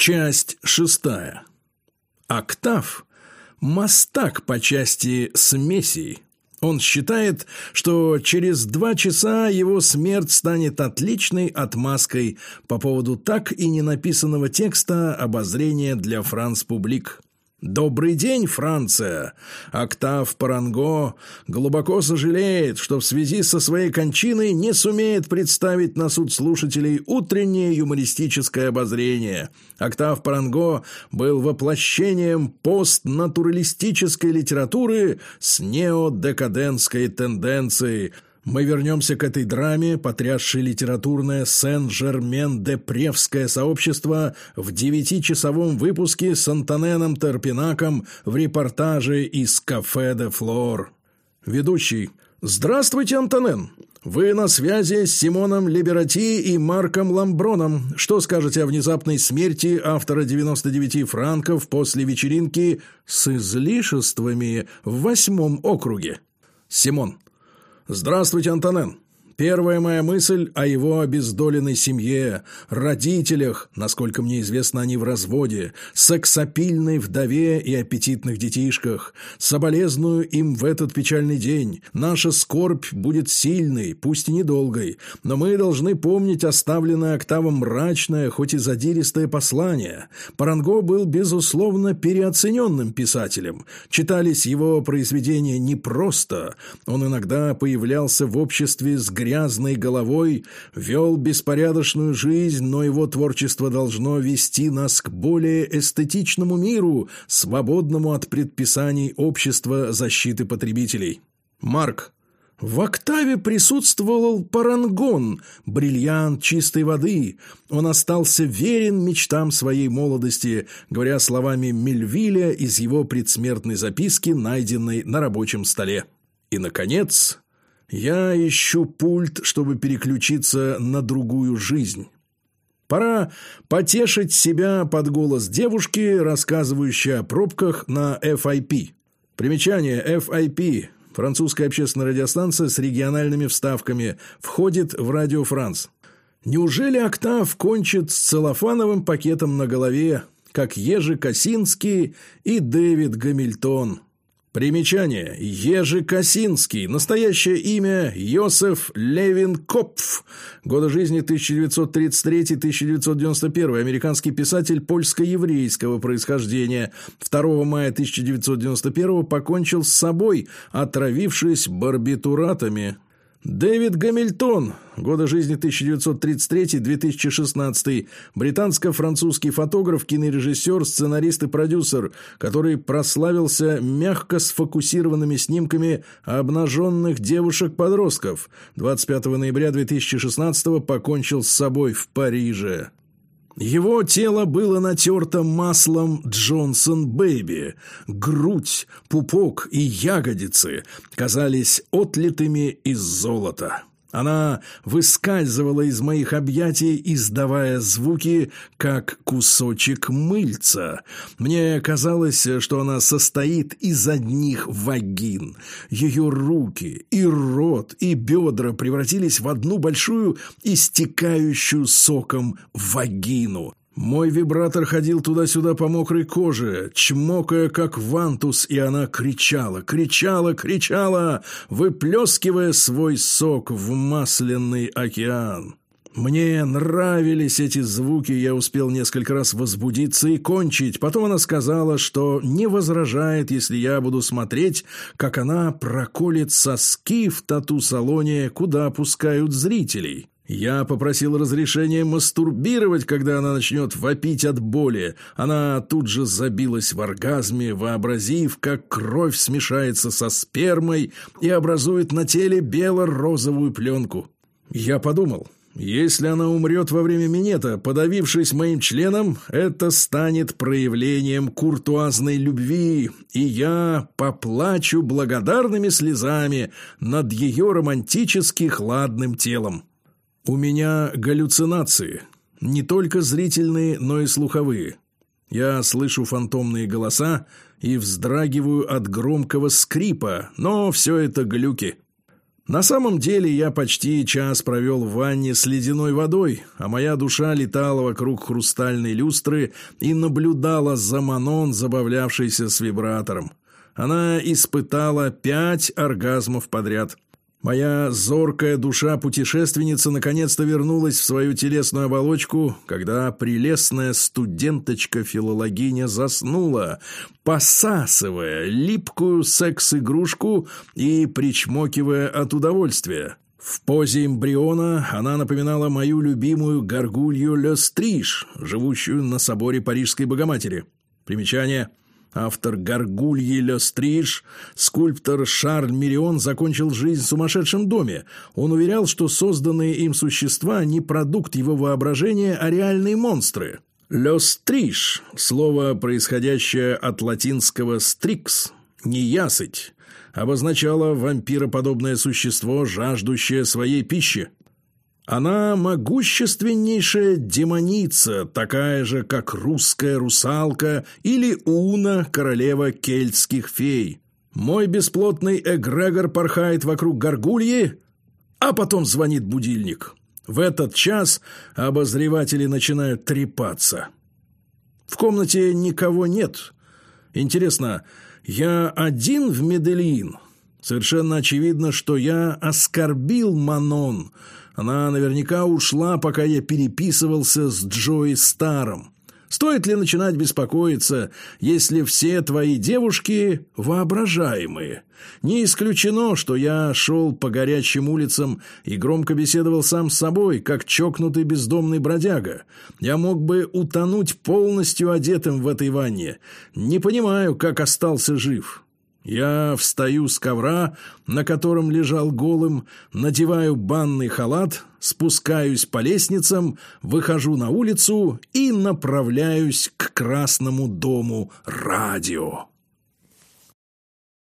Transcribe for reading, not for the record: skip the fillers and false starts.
Часть 6. Октав – мастак по части смесей. Он считает, что через 2 часа его смерть станет отличной отмазкой по поводу так и не написанного текста обозрения для Франс Публик. «Добрый день, Франция! Октав Паранго глубоко сожалеет, что в связи со своей кончиной не сумеет представить на суд слушателей утреннее юмористическое обозрение. Октав Паранго был воплощением постнатуралистической литературы с неодекадентской тенденцией». Мы вернемся к этой драме, потрясшей литературное Сен-Жермен-де-Превское сообщество в 9-часовом выпуске с Антоненом Терпинаком в репортаже из «Кафе де Флор». Ведущий: «Здравствуйте, Антонен! Вы на связи с Симоном Либерати и Марком Ламброном. Что скажете о внезапной смерти автора 99 франков после вечеринки с излишествами в 8-м округе?» Симон: «Здравствуйте, Антонен. Первая моя мысль о его обездоленной семье, родителях, насколько мне известно, они в разводе, сексапильной вдове и аппетитных детишках. Соболезную им в этот печальный день. Наша скорбь будет сильной, пусть и недолгой, но мы должны помнить оставленное Октавом мрачное, хоть и задиристое послание. Паранго был, безусловно, переоцененным писателем. Читались его произведения непросто. Он иногда появлялся в обществе с грязной головой, вел беспорядочную жизнь, но его творчество должно вести нас к более эстетичному миру, свободному от предписаний общества защиты потребителей». Марк: «В «Октаве» присутствовал парангон, бриллиант чистой воды. Он остался верен мечтам своей молодости, говоря словами Мельвиля из его предсмертной записки, найденной на рабочем столе. И, наконец, я ищу пульт, чтобы переключиться на другую жизнь. Пора потешить себя под голос девушки, рассказывающей о пробках на FIP. Примечание: FIP – французская общественная радиостанция с региональными вставками, входит в Радио Франс. Неужели Октав кончит с целлофановым пакетом на голове, как Ежи Косинский и Дэвид Гамильтон? Примечание: Ежи Косинский. Настоящее имя: Йосеф Левин Копф. Годы жизни 1933-1991. Американский писатель польско-еврейского происхождения. 2 мая 1991 покончил с собой, отравившись барбитуратами. Дэвид Гамильтон. Годы жизни 1933-2016. Британско-французский фотограф, кинорежиссер, сценарист и продюсер, который прославился мягко сфокусированными снимками обнаженных девушек-подростков. 25 ноября 2016 покончил с собой в Париже. Его тело было натерто маслом Джонсон Бэби. Грудь, пупок и ягодицы казались отлитыми из золота. Она выскальзывала из моих объятий, издавая звуки, как кусочек мыльца. Мне казалось, что она состоит из одних вагин. Ее руки и рот и бедра превратились в одну большую истекающую соком вагину. Мой вибратор ходил туда-сюда по мокрой коже, чмокая, как вантус, и она кричала, выплескивая свой сок в масляный океан. Мне нравились эти звуки, я успел несколько раз возбудиться и кончить. Потом она сказала, что не возражает, если я буду смотреть, как она проколет соски в тату-салоне, куда пускают зрителей. Я попросил разрешения мастурбировать, когда она начнет вопить от боли. Она тут же забилась в оргазме, вообразив, как кровь смешается со спермой и образует на теле бело-розовую пленку. Я подумал, если она умрет во время минета, подавившись моим членом, это станет проявлением куртуазной любви, и я поплачу благодарными слезами над ее романтически хладным телом. У меня галлюцинации, не только зрительные, но и слуховые. Я слышу фантомные голоса и вздрагиваю от громкого скрипа, но все это глюки. На самом деле я почти час провел в ванне с ледяной водой, а моя душа летала вокруг хрустальной люстры и наблюдала за Манон, забавлявшейся с вибратором. Она испытала 5 оргазмов подряд. Моя зоркая душа-путешественница наконец-то вернулась в свою телесную оболочку, когда прелестная студенточка-филологиня заснула, посасывая липкую секс-игрушку и причмокивая от удовольствия. В позе эмбриона она напоминала мою любимую горгулью Ле Стриж, живущую на соборе Парижской Богоматери. Примечание. Автор «Горгульи Ле Стриж», скульптор Шарль Мирион, закончил жизнь в сумасшедшем доме. Он уверял, что созданные им существа не продукт его воображения, а реальные монстры. «Ле Стриж» – слово, происходящее от латинского «стрикс» – «неясыть», обозначало вампироподобное существо, жаждущее своей пищи. Она могущественнейшая демоница, такая же, как русская русалка или Уна, королева кельтских фей. Мой бесплотный эгрегор порхает вокруг горгульи, а потом звонит будильник. В этот час обозреватели начинают трепаться. В комнате никого нет. Интересно, я один в Медельин? Совершенно очевидно, что я оскорбил Манон. Она наверняка ушла, пока я переписывался с Джои Старом. Стоит ли начинать беспокоиться, если все твои девушки воображаемые? Не исключено, что я шел по горячим улицам и громко беседовал сам с собой, как чокнутый бездомный бродяга. Я мог бы утонуть полностью одетым в этой ванне. Не понимаю, как остался жив. Я встаю с ковра, на котором лежал голым, надеваю банный халат, спускаюсь по лестницам, выхожу на улицу и направляюсь к Красному дому радио.